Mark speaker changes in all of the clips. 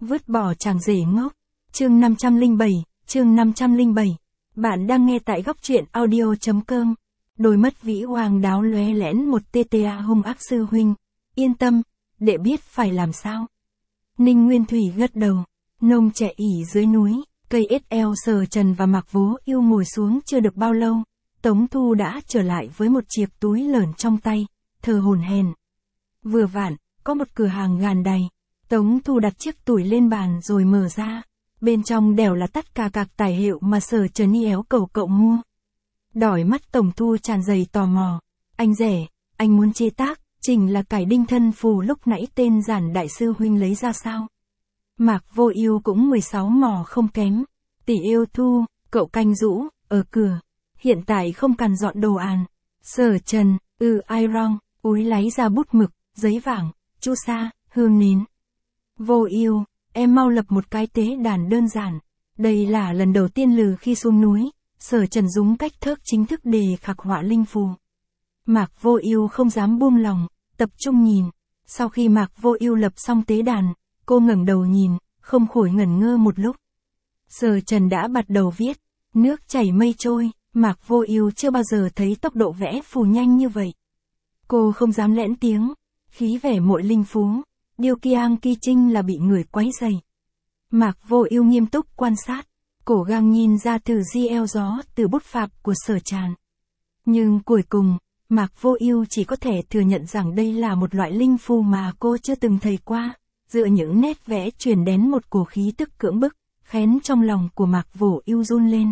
Speaker 1: Vứt bỏ chàng rể ngốc. Chương 507, chương 507. Bạn đang nghe tại góc truyện audio.com. Đôi mắt vĩ hoàng đáo lóe lẽn một TTA hung ác sư huynh. Yên tâm, đệ biết phải làm sao. Ninh Nguyên Thủy gật đầu. Nông trẻ ỉ dưới núi, cây SL Sở Trần và Mạc Vô Ưu ngồi xuống chưa được bao lâu. Tống Thu đã trở lại với một chiếc túi lởn trong tay, thở hổn hển. Vừa vặn, có một cửa hàng gàn đầy. Tống Thu đặt chiếc túi lên bàn rồi mở ra. Bên trong đều là tất cả các tài liệu mà Sở Trần éo cầu cậu mua. Đỏi mắt Tống Thu tràn đầy tò mò. Anh rể, anh muốn chế tác, chỉnh là cải đinh thân phù lúc nãy tên Giản đại sư huynh lấy ra sao? Mạc Vô Ưu cũng 16 mò không kém. Tỷ yêu Thu, cậu canh rũ, ở cửa. Hiện tại không cần dọn đồ ăn. Sở Trần, ai wrong, úi lấy ra bút mực, giấy vàng, chu sa, hương nến. Vô Ưu, em mau lập một cái tế đàn đơn giản. Đây là lần đầu tiên lừ khi xuống núi, Sở Trần dùng cách thức chính thức để khắc họa linh phù. Mạc Vô Ưu không dám buông lòng, tập trung nhìn. Sau khi Mạc Vô Ưu lập xong tế đàn, cô ngẩng đầu nhìn, không khỏi ngẩn ngơ một lúc. Sở Trần đã bắt đầu viết, nước chảy mây trôi, Mạc Vô Ưu chưa bao giờ thấy tốc độ vẽ phù nhanh như vậy. Cô không dám lẽn tiếng, khí vẻ muội linh phú, Điêu Kiang Ki Trinh là bị người quấy rầy. Mạc Vô Ưu nghiêm túc quan sát, cố gắng nhìn ra từ GL gió từ bút pháp của Sở Trần. Nhưng cuối cùng, Mạc Vô Ưu chỉ có thể thừa nhận rằng đây là một loại linh phù mà cô chưa từng thấy qua. Dựa những nét vẽ truyền đến một cổ khí tức cưỡng bức, khiến trong lòng của Mạc Vô Ưu run lên.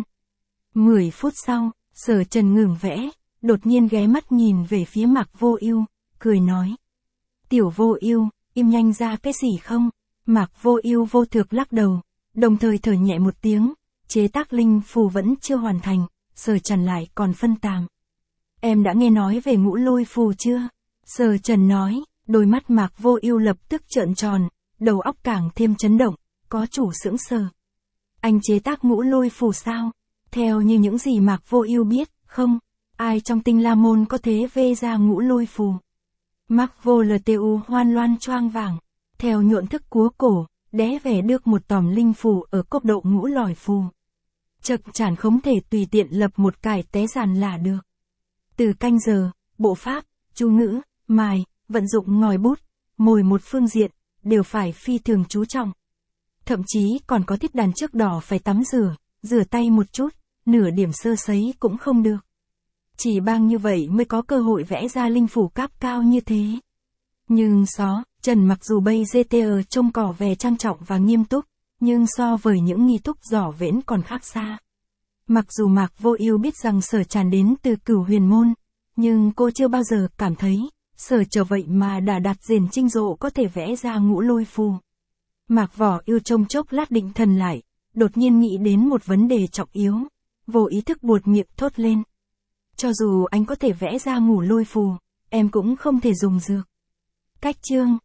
Speaker 1: 10 phút sau, Sở Trần ngừng vẽ, đột nhiên ghé mắt nhìn về phía Mạc Vô Ưu, cười nói: "Tiểu Vô Ưu, im nhanh ra cái gì không?" Mạc Vô Ưu vô thực lắc đầu, đồng thời thở nhẹ một tiếng, chế tác linh phù vẫn chưa hoàn thành, Sở Trần lại còn phân tạm. "Em đã nghe nói về Ngũ Lôi phù chưa?" Sở Trần nói, đôi mắt Mạc Vô Ưu lập tức trợn tròn, đầu óc càng thêm chấn động, có chủ sững sờ. "Anh chế tác Ngũ Lôi phù sao? Theo như những gì Mạc Vô Ưu biết, không, ai trong Tinh La môn có thể vẽ ra Ngũ Lôi phù." Mạc Vô Lu hoan loan choang vàng, theo nhuộn thức cúa cổ, đẽ vẽ được một tòm linh phù ở cấp độ ngũ lòi phù. Chật chản không thể tùy tiện lập một cải té giàn là được. Từ canh giờ, bộ pháp, chú ngữ, mài, vận dụng ngòi bút, mỗi một phương diện, đều phải phi thường chú trọng. Thậm chí còn có thiết đàn trước đỏ phải tắm rửa tay một chút, nửa điểm sơ sấy cũng không được. Chỉ bằng như vậy mới có cơ hội vẽ ra linh phù cấp cao như thế. Nhưng Trần mặc dù bây GTR trông cỏ vẻ trang trọng và nghiêm túc, nhưng so với những nghi thức giỏ vẽn còn khác xa. Mặc dù Mạc Vô Ưu biết rằng Sở Trần đến từ Cửu Huyền môn, nhưng cô chưa bao giờ cảm thấy, Sở Trần vậy mà đã đạt diền trinh rộ có thể vẽ ra Ngũ Lôi phù. Mạc Vô Ưu trông chốc lát định thần lại, đột nhiên nghĩ đến một vấn đề trọng yếu, vô ý thức buột miệng thốt lên: "Cho dù anh có thể vẽ ra Ngũ Lôi phù, em cũng không thể dùng dược." Cách chương